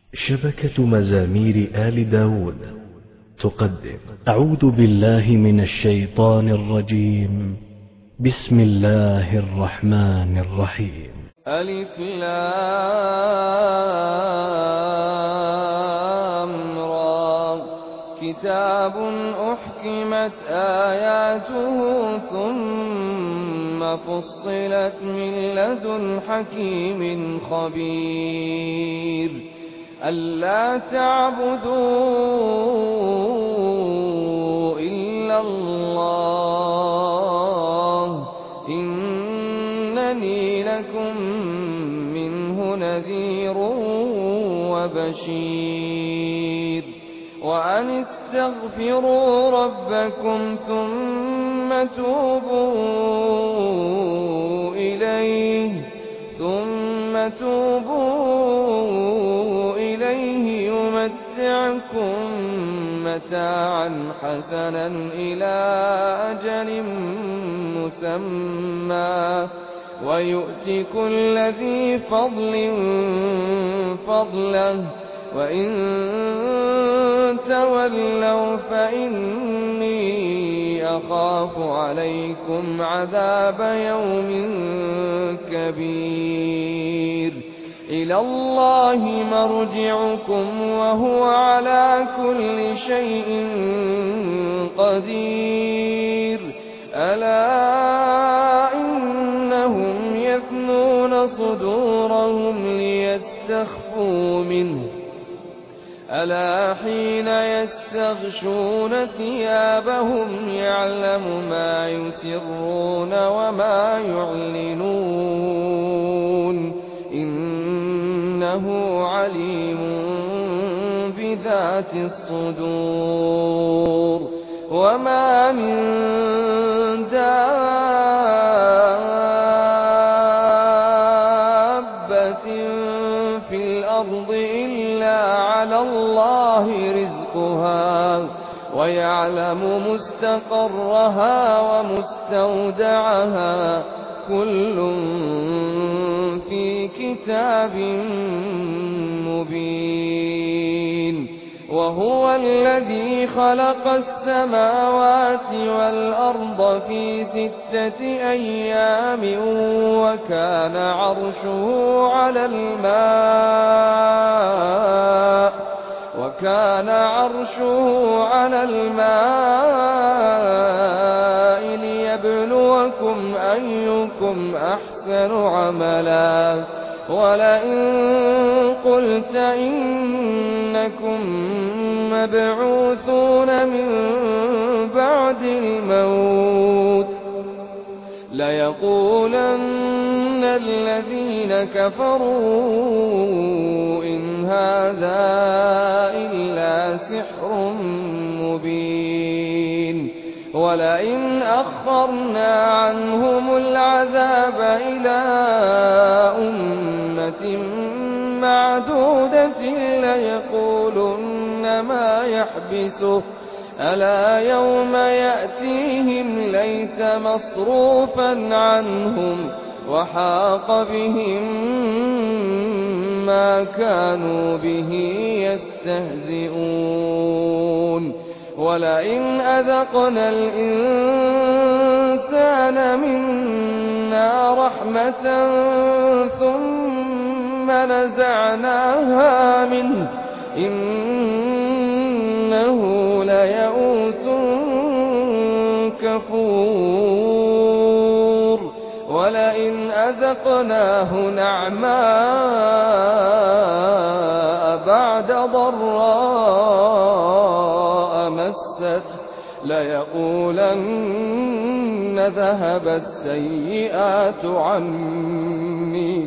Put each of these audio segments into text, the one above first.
شبكة مزامير آل داود تقدم أعوذ بالله من الشيطان الرجيم. بسم الله الرحمن الرحيم. ألف لام را. كتاب أحكمت آياته ثم فصلت من لدن حكيم خبير. ألا تعبدوا إلا الله إنني لكم منه نذير وبشير. وأن استغفروا ربكم ثم توبوا إليه يمتعكم متاعا حسنا إلى أجل مسمى ويؤت كل ذي فضل فضله. وإن تولوا فإني أخاف عليكم عذاب يوم كبير. إلى الله مرجعكم وهو على كل شيء قدير. ألا إنهم يثنون صدورهم ليستخفوا منه. ألا حين يستغشون ثيابهم يعلم ما يسرون وما يعلنون إنه عليم بذات الصدور. وما من دابة في الأرض إلا على الله رزقها ويعلم مستقرها ومستودعها كل في كتاب مبين. وهو الذي خلق السماوات والأرض في 6 أيام وكان عرشه على الماء ليبلوكم أيكم أحسن عملا. ولئن قلت إنكم مبعوثون من بعد الموت ليقولن الذين كفروا إن هذا إلا سحر مبين. ولئن أخرنا عنهم العذاب إلى أمة معدودة ليقولن ما يحبسه. ألا يوم يأتيهم ليس مصروفا عنهم وحاق بهم ما كانوا به يستهزئون. ولئن أذقنا الإنسان منا رحمة ثم نزعناها منه إنه ليئوس كفور. ولئن أذقناه نعماء بعد ضراء مسته ليقولن ذهب السيئات عني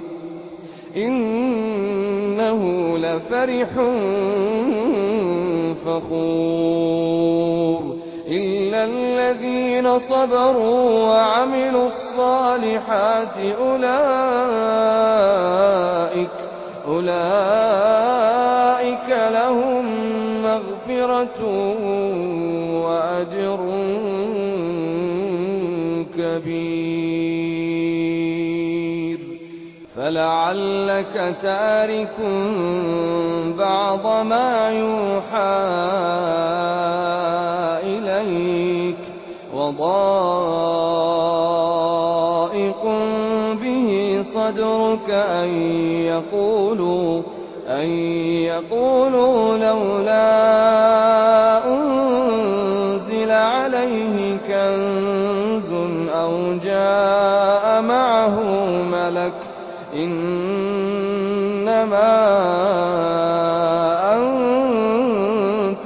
إنه لفرح فخور. إلا الذين صبروا وعملوا الصالحات أولئك لهم مغفرة وأجر كبير. فلعلك تارك بعض وحبط ما يوحى إليك وضائق به صدرك أن يقولوا لولا أنزل عليه كنز أو جاء معه ملك إنما أنت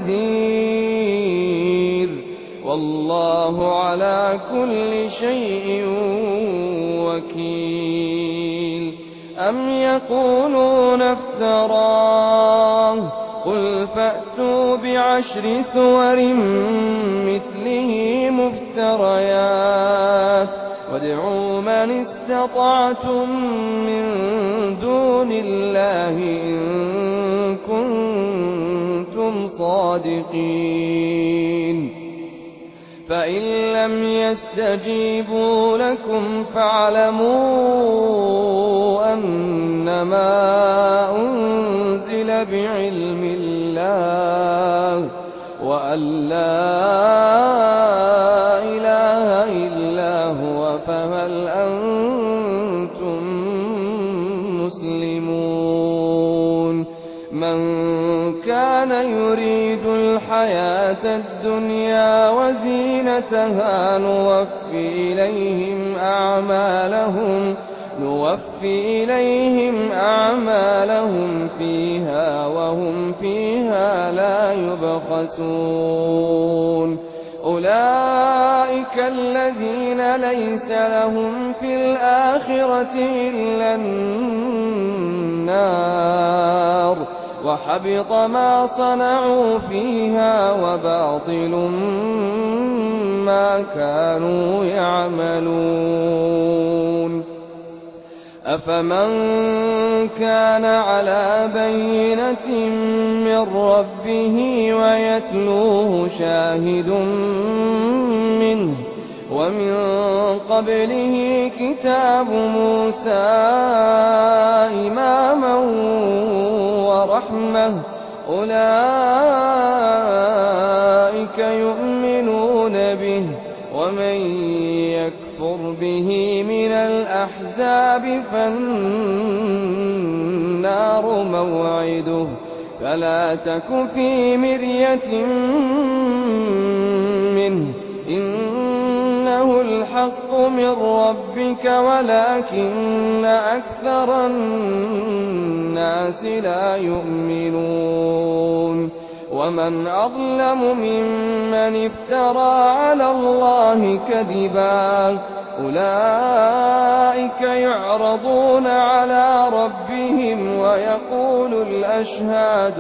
نذير والله على كل شيء وكيل أم يقولون افتراه قل فأتوا بعشر سور مثله مفتريات وادعوا من استطعتم من دون الله إن كنتم صادقين فإن لم يستجيبوا لكم فاعلموا أنما أنزل بعلم الله وأن لا إله إلا هو فهل أنتم مسلمون من كان يريد الحياة الدنيا وزينتها نوفي إليهم أعمالهم فيها وهم فيها لا يبخسون أولئك الذين ليس لهم في الآخرة إلا النار وحبط ما صنعوا فيها وباطل ما كانوا يعملون أفمن كان على بينة من ربه ويتلوه شاهد منه ومن قبله كتاب موسى إماما ورحمة أولئك يؤمنون به ومن يكفر به من الأحزاب فالنار موعده فلا تك في مرية منه إنه الحق من ربك ولكن أكثر الناس لا يؤمنون ومن أظلم ممن افترى على الله كذبا أولئك يعرضون على ربهم ويقول الأشهاد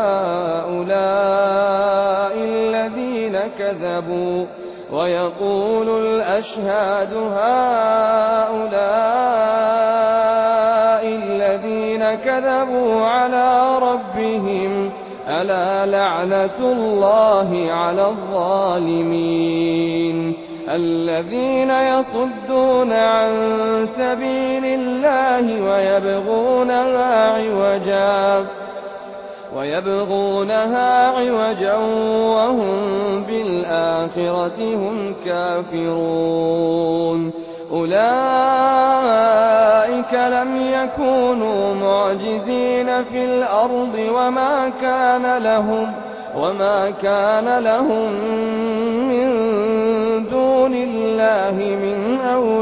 هؤلاء الذين كذبوا على ربهم ألا لعنة الله على الظالمين الذين يصدون عن سبيل الله ويبغونها عوجا وهم بالآخرة هم كافرون أولئك لم يكونوا معجزين في الأرض وما كان لهم من دون الله من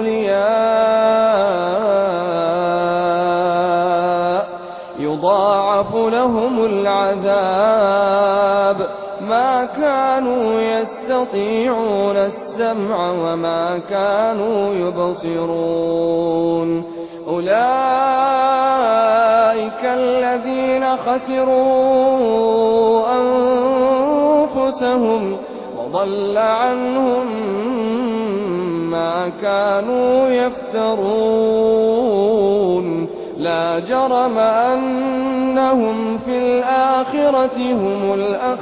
أولياء يضاعف لهم العذاب ما كانوا يستطيعون السمع وما كانوا يبصرون أولئك الذين خسروا أنفسهم وضل عنهم ما كانوا يفترون لا جرم أنهم في الآخرة هم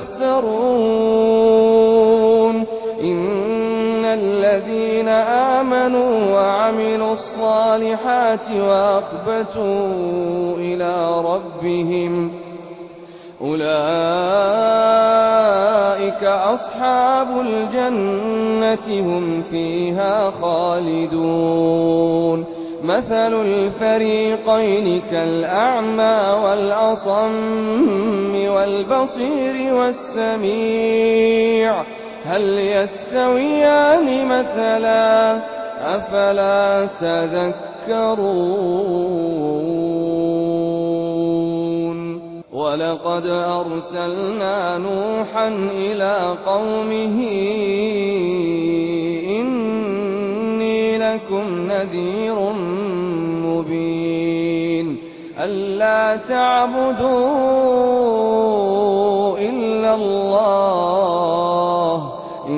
الأخسرون إن الذين آمنوا وعملوا الصالحات أولئك أصحاب الجنة هم فيها خالدون مثل الفريقين كالأعمى والأصم والبصير والسميع هل يستويان مثلا أفلا تذكرون ولقد أرسلنا نوحا إلى قومه إني لكم نذير مبين ألا تعبدوا إلا الله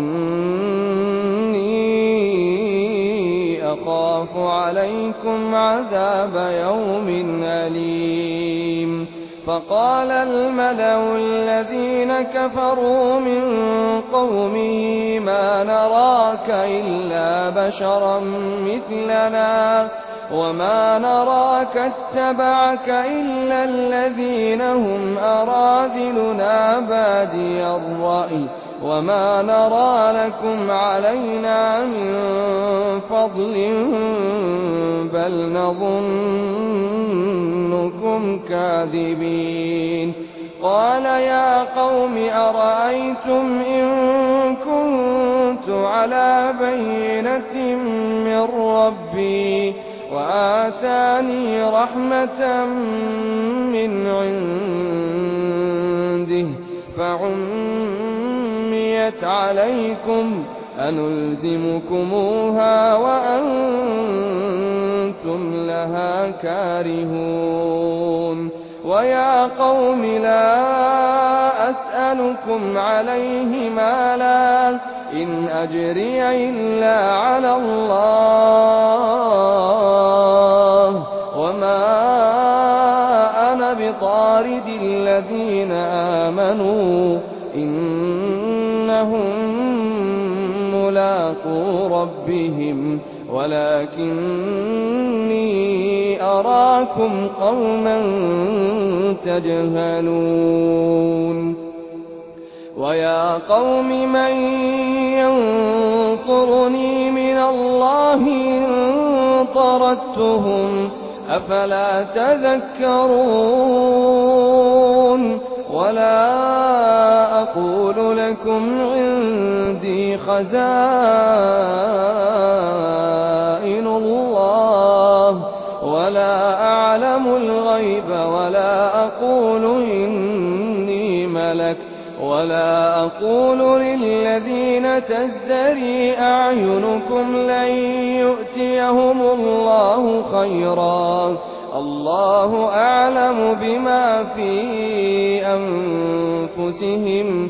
إني أخاف عليكم عذاب يوم أليم فقال الملأ الذين كفروا من قومه ما نراك إلا بشرا مثلنا وما نراك اتبعك إلا الذين هم أراذلنا بادي الرأي وما نرى لكم علينا من فضل بل نظنكم كاذبين قال يا قوم أرأيتم إن كنت على بينة من ربي وآتاني رحمة من عنده فعميت عليكم أنلزمكموها وأنتم لها كارهون ويا قوم لا أسألكم عليه مالا إن أجري إلا على الله وما أنا بطارد الذين آمنوا إنهم ملاقو ربهم ولكني أراكم قوما تجهلون ويا قوم من ينصرني من الله إن طردتهم أفلا تذكرون ولا أقول لكم عندي خزائن الله ولا أعلم الغيب ولا أقول إني ملك ولا أقول للذين تزدري أعينكم لن يؤتيهم الله خيرا الله أعلم بما في أنفسهم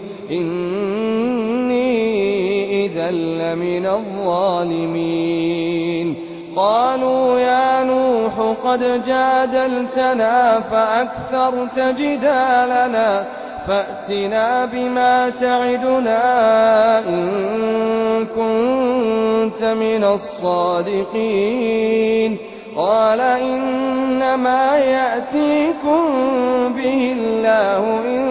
إني إذا لمن الظالمين قالوا يا نوح قد جادلتنا فأكثرت جدالنا فأتنا بما تعدنا إن كنت من الصادقين قال إنما يأتيكم به الله إن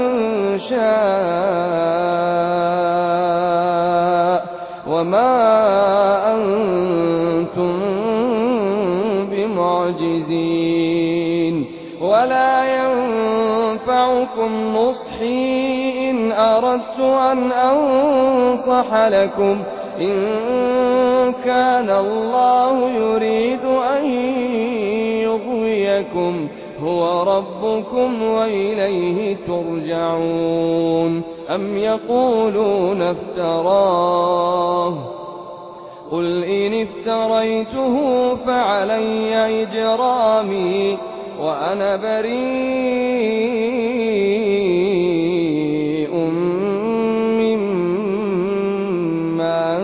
شاء وما أنتم بمعجزين ولا ينفعكم نصحي إن أردت أن أنصح لكم إن كان الله يريد أن يغويكم هو ربكم وإليه ترجعون أم يقولون افتراه قل إن افتريته فعلي إجرامي وأنا بريء مما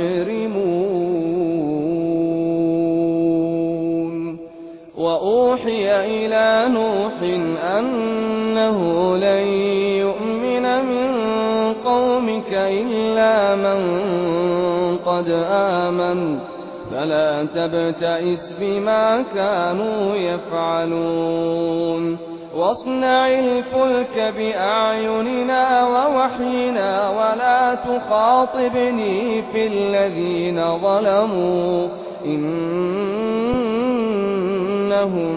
تجرمون وأوحي إلى نوح أنه لن يؤمن من قومك إلا من قد آمن فلا تبتئس بما كانوا يفعلون واصنع الفلك بأعيننا ووحينا ولا تخاطبني في الذين ظلموا إنهم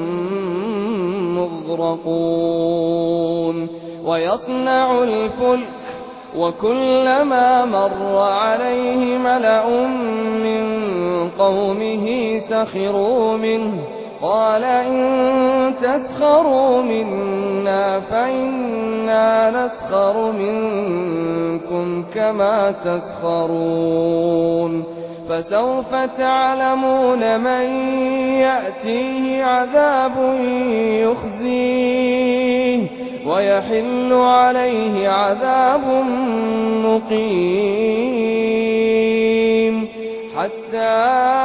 مغرقون ويصنع الفلك وكلما مر عليه ملأ من قومه سخروا منه قال إن تسخروا منا فإنا نسخر منكم كما تسخرون فسوف تعلمون من يأتيه عذاب يخزيه ويحل عليه عذاب مقيم حتى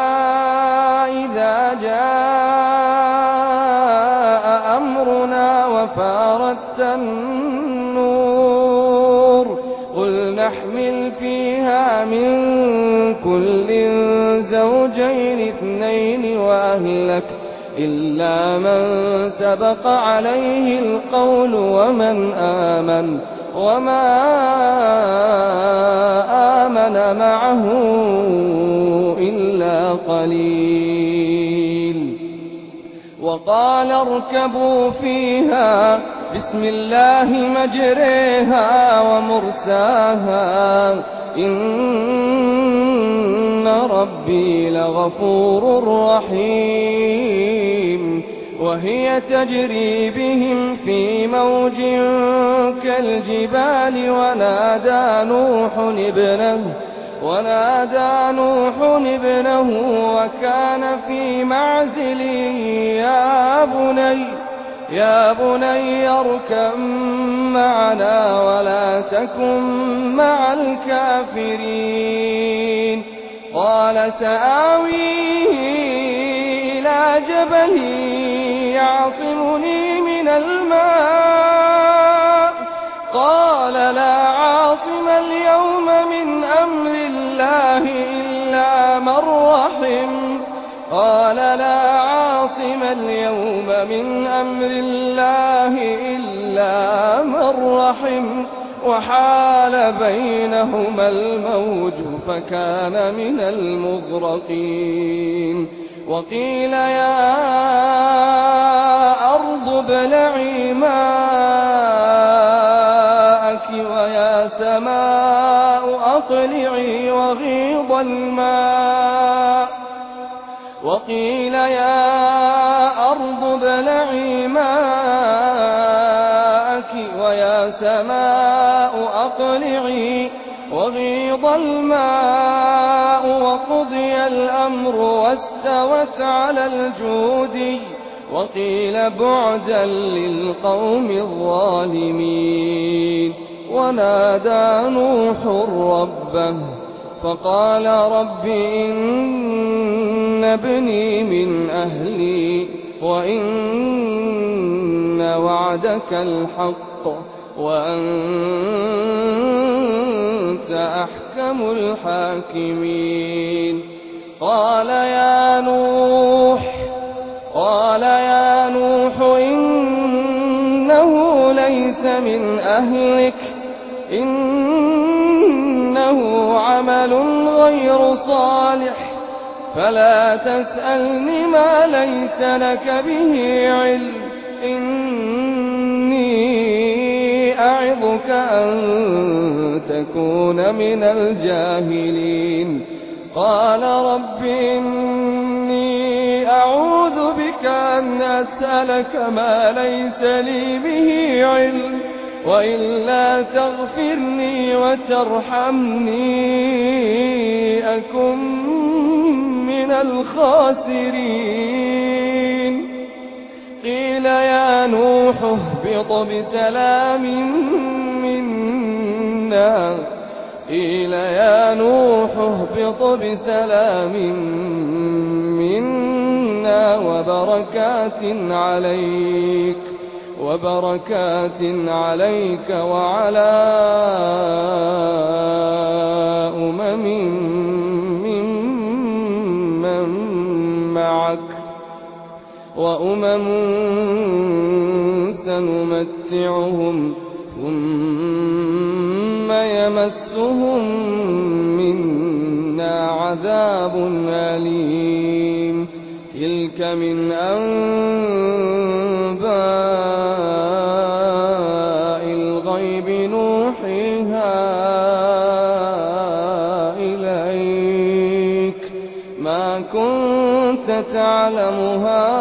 إذا جاء أمرنا وفارت النور قل نحمل فيها من كل زوجين اثنين وأهلك إلا من سبق عليه القول وما آمن معه إلا قليل وقال اركبوا فيها بسم الله مجريها ومرساها إن ربي لغفور رحيم وهي تجري بهم في موج كالجبال ونادى نوح ابنه وكان في معزل يا بني اركب معنا ولا تكن مع الكافرين قال سآوي إلى جبل يعصمني من الماء قال لا عاصم اليوم من أمر الله إلا من رحم قال لا عاصم اليوم من أمر الله إلا من رحم وحال بينهما الموج فكان من المغرقين وقيل يا أرض ابلعي ماءك ويا سماء أقلعي وغيض الماء وقيل يا أرض ابلعي ماءك ويا سماء أقلعي وغيض الماء وقضي الأمر واستوت على الجودي وقيل بعدا للقوم الظالمين ونادى نوح ربه فقال رب إن ابني من أهلي وإن وعدك الحق وأنت أحكم الحاكمين قال يا نوح إنه ليس من أهلك إنه عمل غير صالح فلا تسألني ما ليس لك به علم إني أعظك أن تكون من الجاهلين قال رب إني أعوذ بك أن أسألك ما ليس لي به علم وإلا تغفرني وترحمني أكن من الخاسرين قيل يا نوح اهبط بسلام منا وبركات عليك وعلى معك وأمم سنمتعهم ثم يمسهم منا عذاب أليم تلك من أنباء الغيب نوحيها إليك ما كنت تعلمها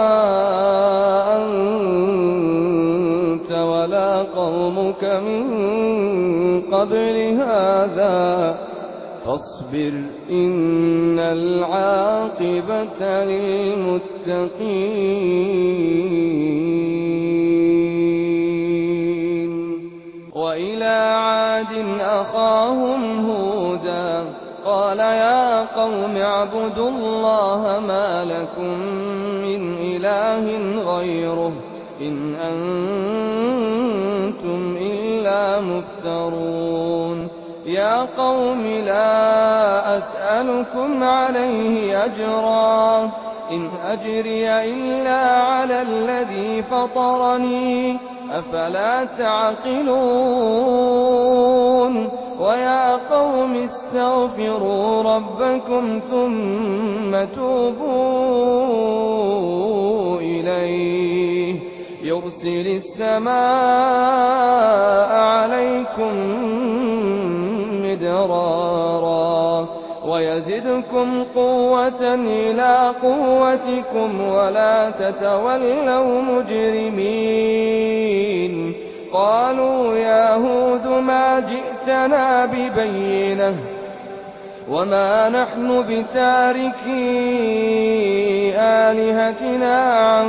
أنت ولا قومك من قبل هذا فاصبر إن العاقبة للمتقين وإلى عاد أخاهم هودا قال يا قوم اعبدوا الله ما لكم من إله غيره إن أنتم إلا مفترون يا قوم لا أسألكم عليه أجرا إن أجري إلا على الذي فطرني أفلا تعقلون ويا قوم استغفروا ربكم ثم توبوا إليه يرسل السماء عليكم مدرارا ويزدكم قوة إلى قوتكم ولا تتولوا مجرمين قالوا يا هود ما جئتنا ببينة وما نحن بتاركي آلهتنا عن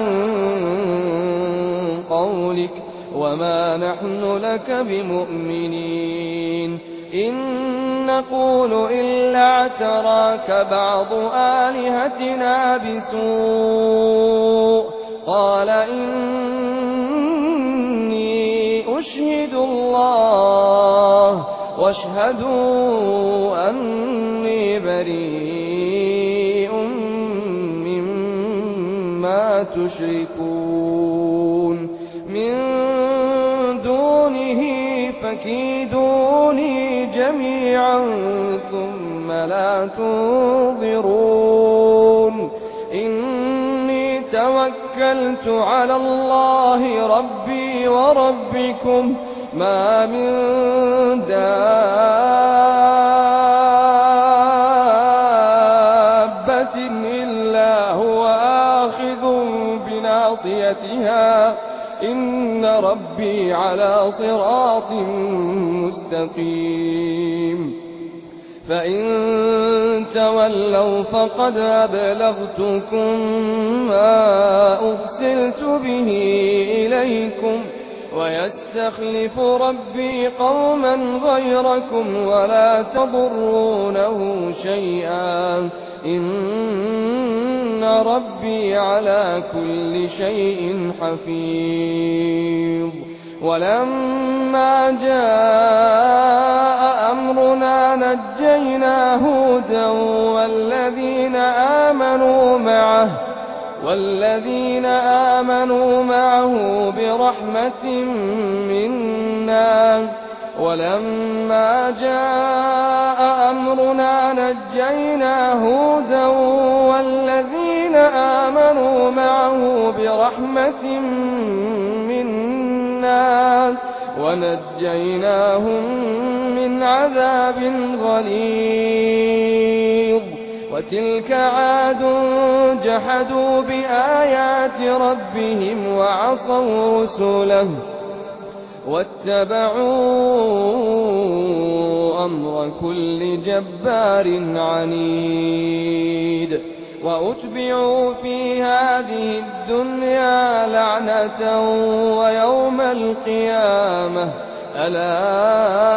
قولك وما نحن لك بمؤمنين إن نقول إلا اعتراك بعض آلهتنا بسوء قال إني أشهد الله واشهدوا أني بريء مما تشركون من دونه فكيدوني جميعا ثم لا تنظرون إني توكلت على الله ربي وربكم ما من دابة إلا هو آخذ بناصيتها إن ربي على صراط مستقيم فإن تولوا فقد أبلغتكم ما أرسلت به إليكم ويستخلف ربي قوما غيركم ولا تضرونه شيئا إن ربي على كل شيء حفيظ ولما جاء أمرنا نجينا هودا والذين آمنوا معه برحمة منا ولما جاء أمرنا نجينا هودا والذين آمنوا معه برحمة منا ونجيناهم من عذاب غليظ وتلك عاد جحدوا بآيات ربهم وعصوا رسله واتبعوا أمر كل جبار عنيد وأتبعوا في هذه الدنيا لعنة ويوم القيامة ألا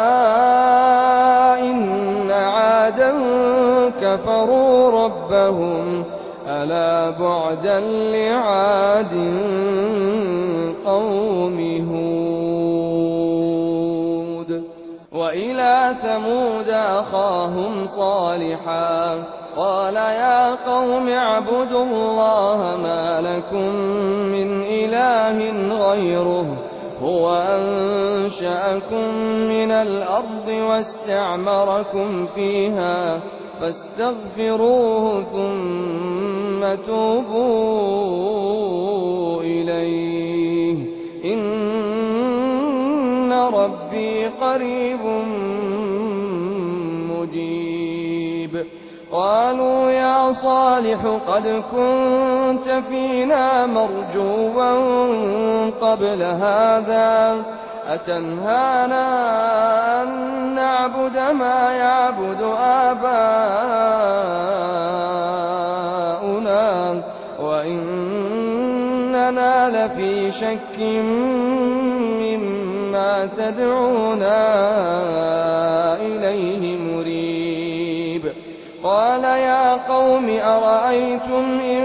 إن عادا كفروا ربهم ألا بعدا لعاد قوم هود وإلى ثمود أخاهم صالحا قال يا قوم اعبدوا الله ما لكم من إله إله غيره هو أنشأكم من الأرض واستعمركم فيها فاستغفروه ثم توبوا إليه إن ربي قريب مجيب. قالوا يا صالح قد كنت فينا مرجوا قبل هذا أتنهانا أن نعبد ما يعبد آباؤنا وإننا لفي شك مما تدعونا إليه مريب. قال يا قوم أرأيتم إن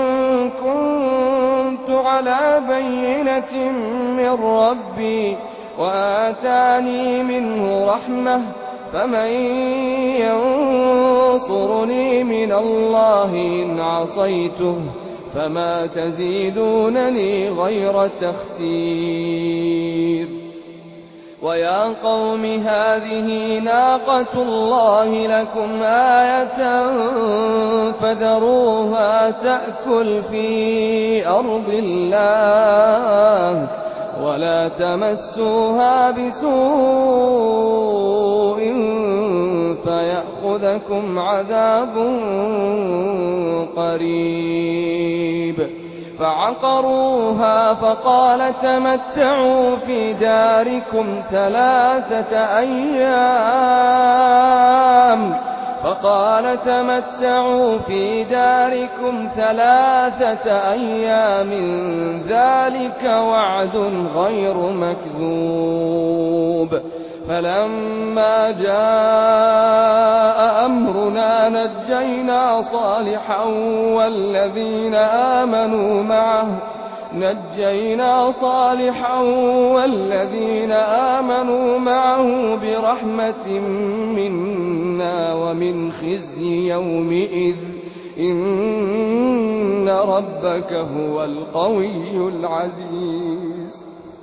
كنت على بينة من ربي وآتاني منه رحمة فمن ينصرني من الله إن عصيته فما تزيدونني غير تخسير. ويا قوم هذه ناقة الله لكم آية فذروها تأكل في أرض الله ولا تمسوها بسوء فيأخذكم عذاب قريب. فعقروها فقال تمتعوا في داركم 3 أيام ذلك وعد غير مكذوب. فلما جاء أمرنا نجينا صالحا والذين آمنوا معه برحمة منا ومن خزي يومئذ إن ربك هو القوي العزيز.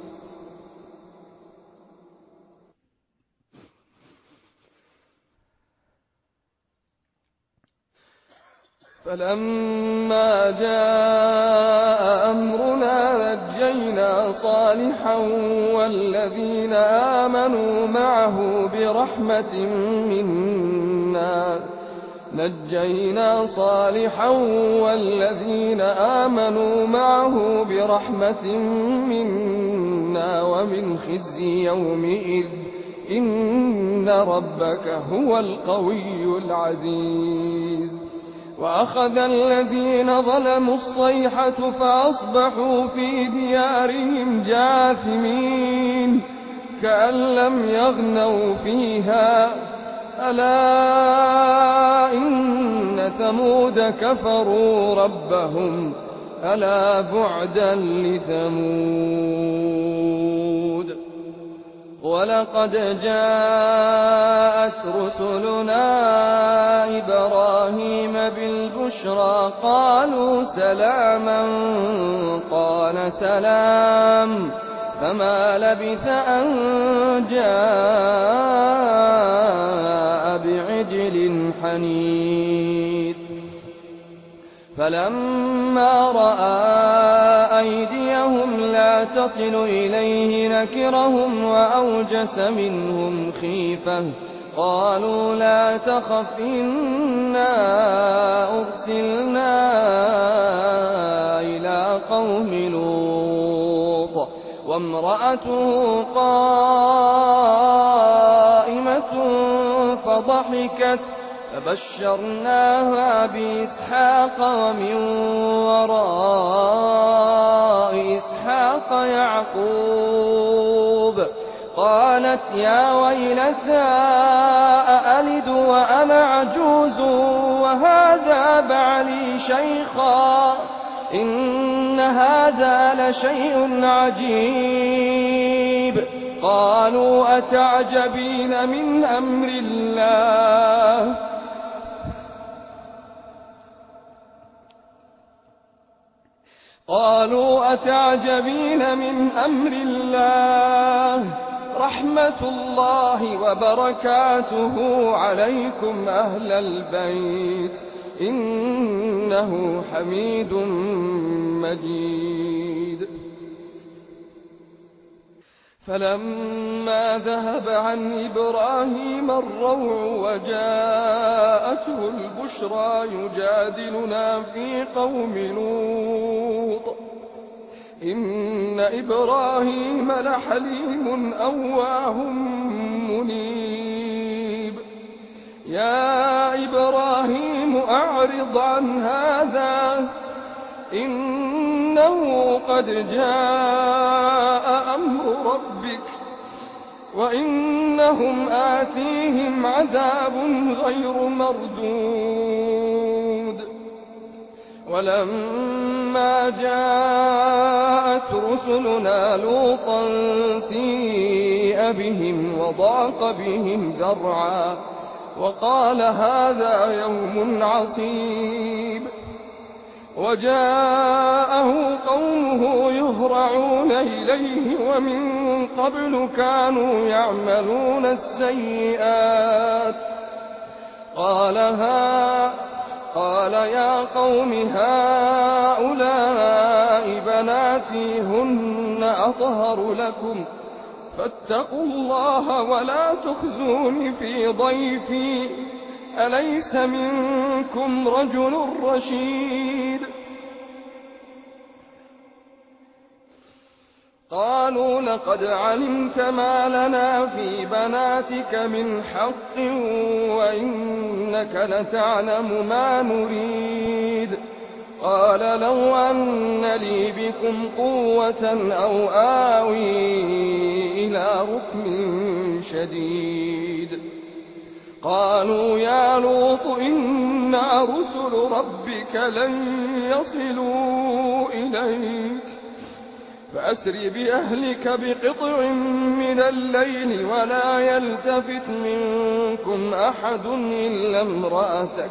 فلما جاء أمرنا نجينا صالحا والذين آمنوا معه برحمة منا ومن خزي يومئذ إن ربك هو القوي العزيز. وأخذ الذين ظلموا الصيحة فأصبحوا في ديارهم جاثمين كأن لم يغنوا فيها ألا إن ثمود كفروا ربهم ألا بعدا لثمود. ولقد جاءت رسلنا إبراهيم بالبشرى قالوا سلاما قال سلام فما لبث أن جاء بعجل حنيذ. فلما رأى أيديهم لا تصل إليه نكرهم وأوجس منهم خيفة قالوا لا تخف إنا أرسلنا إلى قوم لوط وامرأته قائمة فضحكت فبشرناها بإسحاق ومن وراء إسحاق يعقوب. قالت يا ويلتى أألد وأنا عجوز وهذا بعلي شيخا إن هذا لشيء عجيب. قالوا أتعجبين من أمر الله قالوا أتعجبين من أمر الله رحمة الله وبركاته عليكم أهل البيت إنه حميد مجيد. فلما ذهب عن إبراهيم الروع وجاءته البشرى يجادلنا في قوم لوط إن إبراهيم لحليم أواه منيب. يا إبراهيم أعرض عن هذا إنه قد جاء أمر ربك وإنهم آتيهم عذاب غير مردود. ولما جاءت رسلنا لوطا سيء بهم وضاق بهم ذرعا وقال هذا يوم عصيب. وجاءه قومه يهرعون إليه ومن قبل كانوا يعملون السيئات. قال يا قوم هؤلاء بناتي هن أطهر لكم فاتقوا الله ولا تخزوني في ضيفي أليس منكم رجل رشيد. قالوا لقد علمت ما لنا في بناتك من حق وإنك لتعلم ما نريد. قال لو أن لي بكم قوة أو آوي إلى ركن شديد. قالوا يا لوط إنا رسل ربك لن يصلوا إليك فأسر بأهلك بقطع من الليل ولا يلتفت منكم أحد إلا امرأتك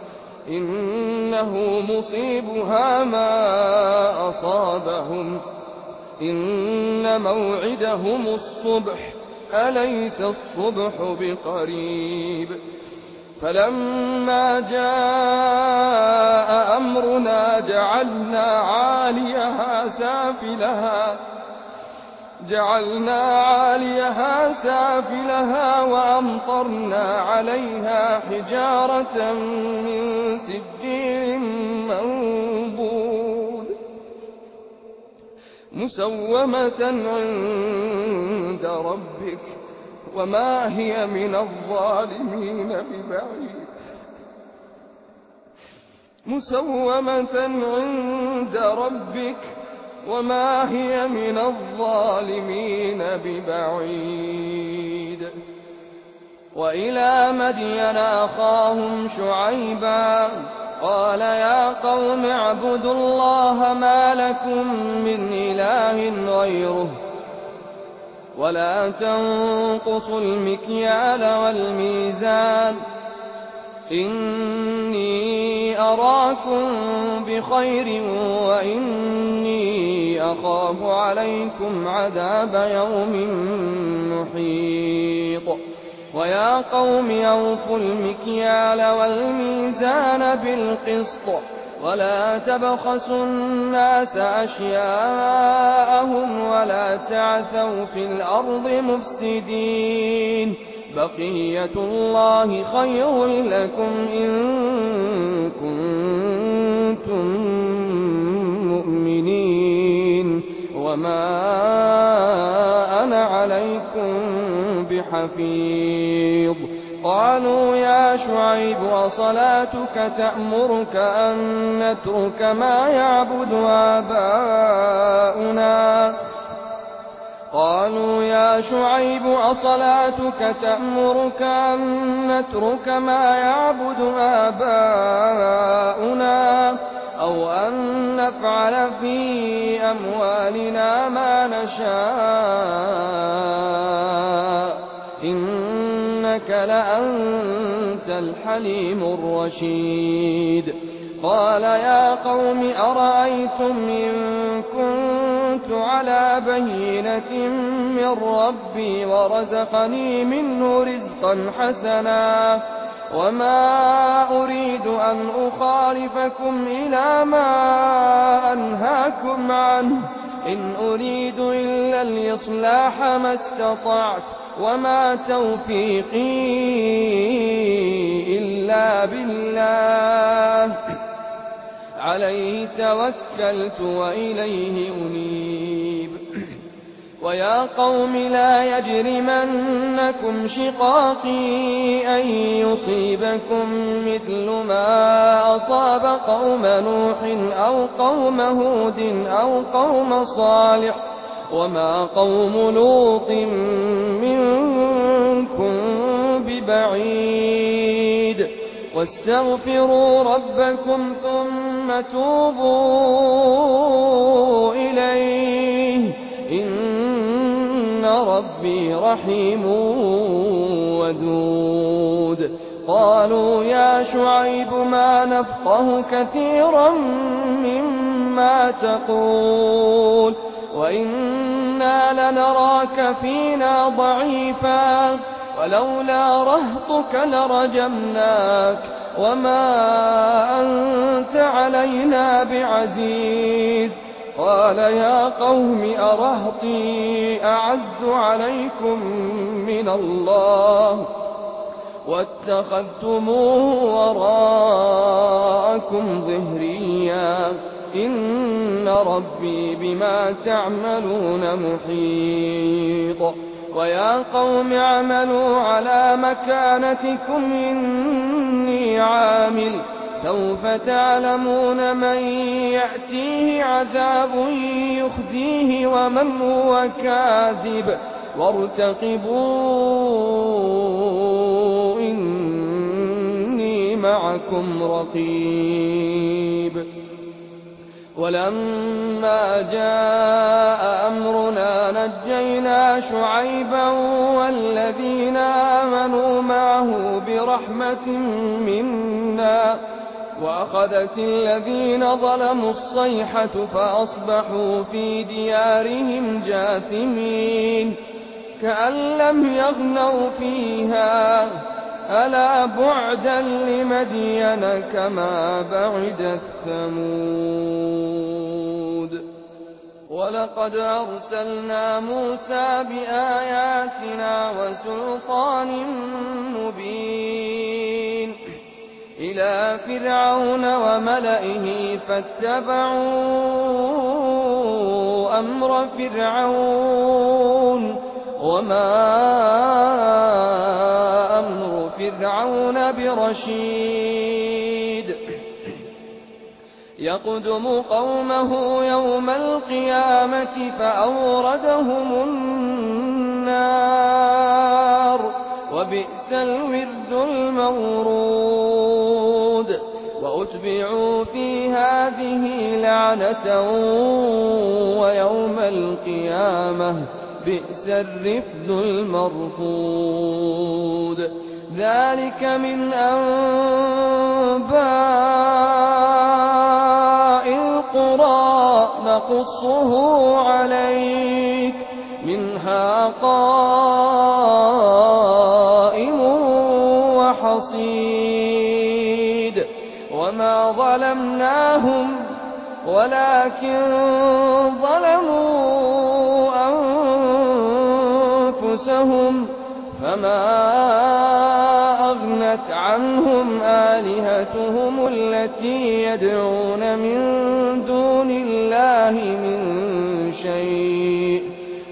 إنه مصيبها ما أصابهم إن موعدهم الصبح أليس الصبح بقريب. فلما جاء أمرنا جعلنا عاليها سافلها وأمطرنا عليها حجارة من سجيل منضود مسومة عند ربك وما هي من الظالمين ببعيد. مسومة عند ربك وما هي من الظالمين ببعيد. وإلى مدين أخاهم شعيبا قال يا قوم اعبدوا الله ما لكم من إله غيره ولا تنقصوا المكيال والميزان إني أراكم بخير وإني أخاف عليكم عذاب يوم محيط. ويا قوم أوفوا المكيال والميزان بالقسط ولا تبخسوا الناس أشياءهم ولا تعثوا في الأرض مفسدين بقية الله خير لكم إن كنتم مؤمنين وما أنا عليكم بحفيظ. قالوا يا شعيب أصلاتك تأمرك أن نترك ما يعبد آباؤنا قالوا يا شعيب أصلاتك تأمرك أن نترك ما يعبد آباؤنا أو أن نفعل في أموالنا ما نشاء إنك لأنت الحليم الرشيد. قال يا قوم أرأيتم إن كنت على بينة من ربي ورزقني منه رزقا حسنا وما أريد أن أخالفكم إلى ما أنهاكم عنه إن أريد إلا الإصلاح ما استطعت وما توفيقي إلا بالله عليه توكلت وإليه أنيب ويا قوم لا يجرمنكم شقاقي أن يصيبكم مثل ما أصاب قوم نوح أو قوم هود أو قوم صالح وما قوم لوط منكم ببعيد واستغفروا ربكم ثم توبوا إليه إن ربي رحيم ودود قالوا يا شعيب ما نفقه كثيرا مما تقول وإنا لنراك فينا ضعيفا ولولا رهطك لرجمناك وما أنت علينا بعزيز قال يا قوم أرهطي أعز عليكم من الله واتخذتموه وراءكم ظهريا إن ربي بما تعملون محيط ويا قوم اعملوا على مكانتكم إني عامل سوف تعلمون من يأتيه عذاب يخزيه ومن هو كاذب وارتقبوا إني معكم رقيب ولما جاء أمرنا نجينا شعيبا والذين آمنوا معه برحمة منا وأخذت الذين ظلموا الصيحة فأصبحوا في ديارهم جاثمين كأن لم يغنوا فيها ألا بعدا لمدين كما بعدت ثمود ولقد أرسلنا موسى بآياتنا وسلطان مبين إلى فرعون وملئه فاتبعوا أمر فرعون وما أمر فرعون برشيد يقدم قومه يوم القيامة فأوردهم النار وبئس الورد المورود وأتبعوا في هذه لعنة ويوم القيامة بئس الرفد المرفود ذلك من أنباء القرى نقصه عليك منها قائم وحصيد وما ظلمناهم ولكن ظلموا أنفسهم فما أغنت عنهم آلهتهم التي يدعون من دون الله من شيء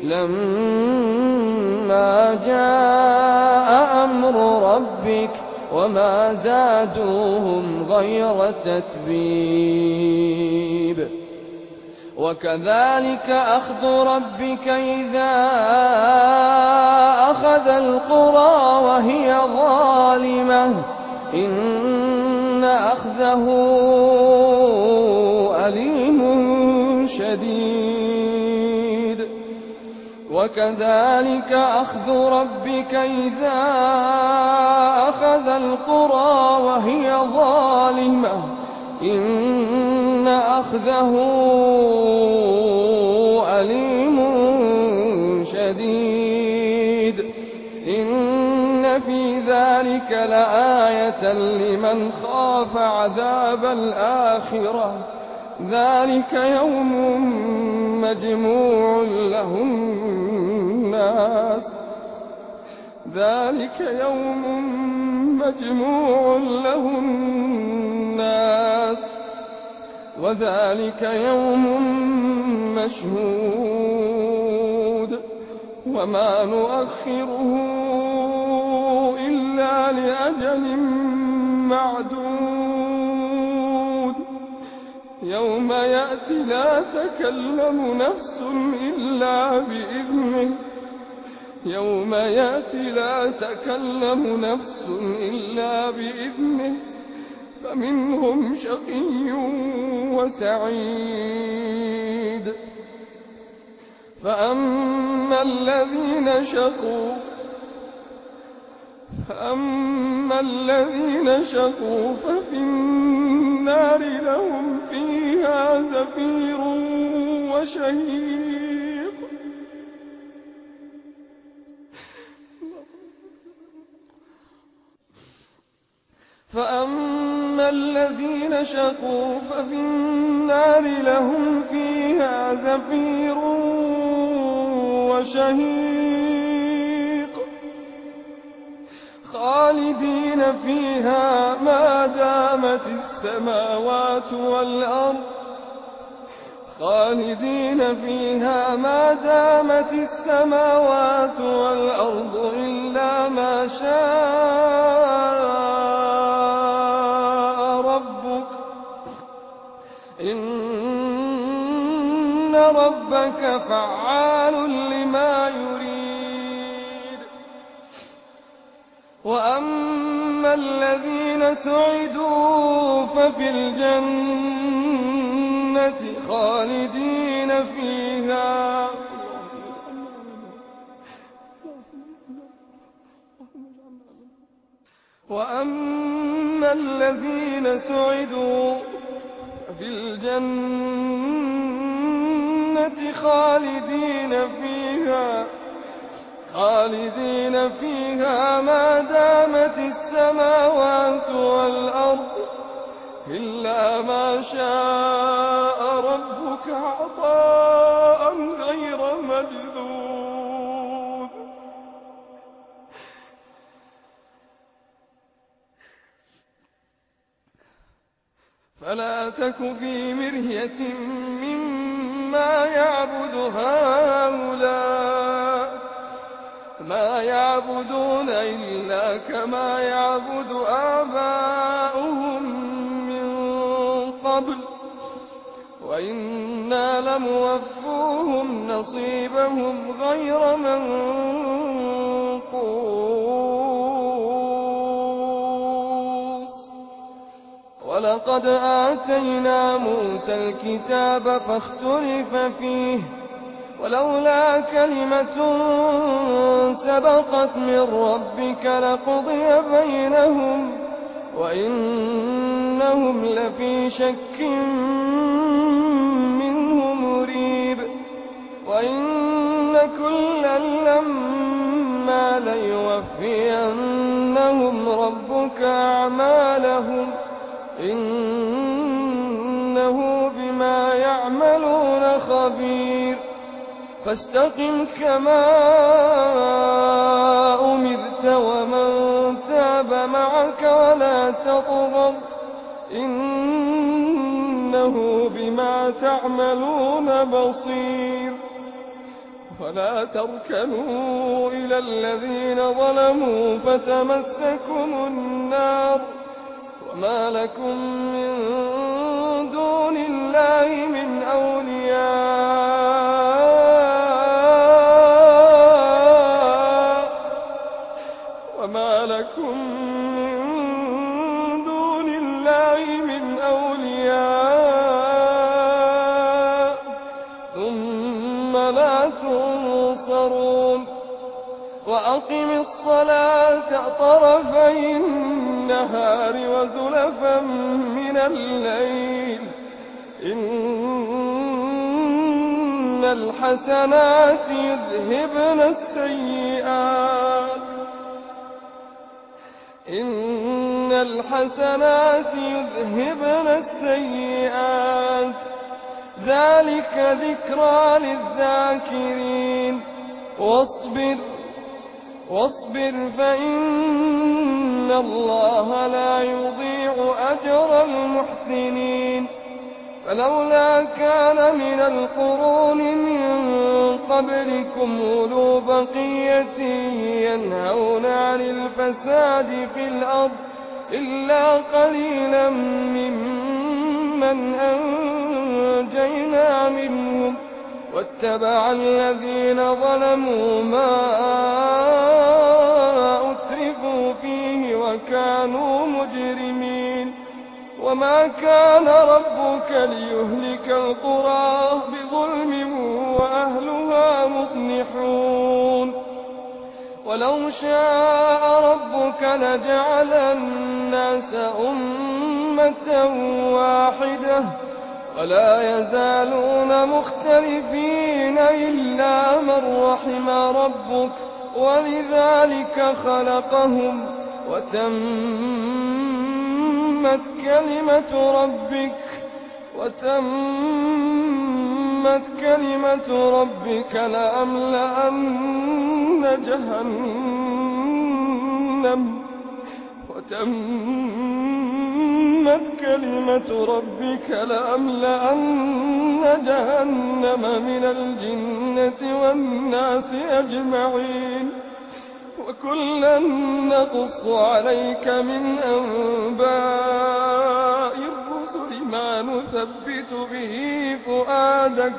لما جاء أمر ربك وما زادوهم غير تتبيب وكذلك أخذ ربك إذا أخذ القرى وهي ظالمة إن أخذه أليم شديد وكذلك أخذ ربك إذا أخذ القرى وهي ظالمة إن أخذه أليم شديد. إن في ذلك لآية لمن خاف عذاب الآخرة. ذلك يوم مجموع له الناس. ذلك يوم مجموع له الناس وذلك يوم مشهود. وما نؤخره إلا لأجل معدود. يوم يأتي لا تكلم نفس إلا بإذنه. يوم يأتي لا تكلم نفس إلا بإذنه. فمنهم شقي وسعيد. فأما الذين شقوا ففي النار لهم فيها زفير وشهيق. فأما الذين شقوا ففي النار لهم فيها زفير وشهيق خالدين فيها ما دامت السماوات والأرض. خالدين فيها ما دامت السماوات والأرض إلا ما شاء ربك. إن ربك فعال لما يريد. وأما الذين سعدوا ففي الجنة خالدين فيها. وأما الذين سعدوا في الجنة خالدين فيها ما دامت السماوات والأرض إلا ما شاء ربك عطاء غير مجذوذ. فلا تك في مرية مما يعبد هؤلاء. ما يعبدون إلا كما يعبد آباؤهم من قبل وإنا لموفوهم نصيبهم غير منقوص. ولقد آتينا موسى الكتاب فاختلف فيه ولولا كلمة سبقت من ربك لقضي بينهم وإنهم لفي شك منه مريب. وإن كلا لما ليوفينهم ربك أعمالهم إنه بما يعملون خبير. فاستقم كما أمرت ومن تاب معك ولا تطغوا إنه بما تعملون بصير. ولا تركنوا إلى الذين ظلموا فتمسكم النار وما لكم من دون الله من أولياء ثم لا تنصرون. وأقم الصلاة طرفي النهار وزلفا من الليل إن الحسنات يذهبن السيئات ذلك ذكرى للذاكرين واصبر فإن الله لا يضيع أجر المحسنين فلولا كان من القرون من قبلكم أولو بقية ينهون عن الفساد في الأرض إلا قليلا ممن أنجينا منهم واتبع الذين ظلموا ما أترفوا فيه وكانوا مجرمين وما كان ربك ليهلك القرى بظلم وأهلها مصلحون ولو شاء ربك لجعل الناس أمة واحدة ولا يزالون مختلفين إلا من رحم ربك ولذلك خلقهم وتمت كلمة ربك لأملأن جهنم من الجنة والناس أجمعين وكلا نقص عليك من أنباء الرسل ما نثبت به فؤادك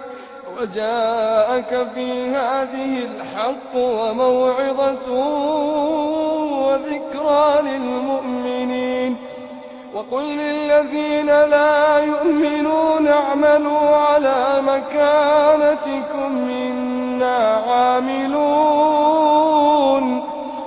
وجاءك في هذه الحق وموعظة وذكرى للمؤمنين وقل للذين لا يؤمنون اعملوا على مكانتكم إنا عاملون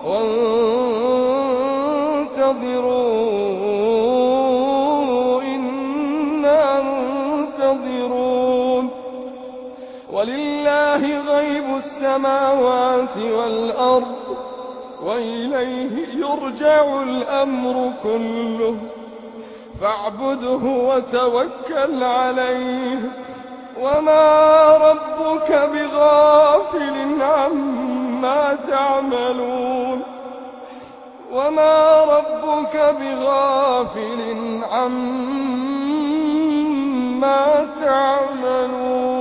وانتظروا إنا منتظرون ولله غيب السماوات والأرض وإليه يرجع الأمر كله فاعبده وتوكل عليه وما ربك بغافل عما تعملون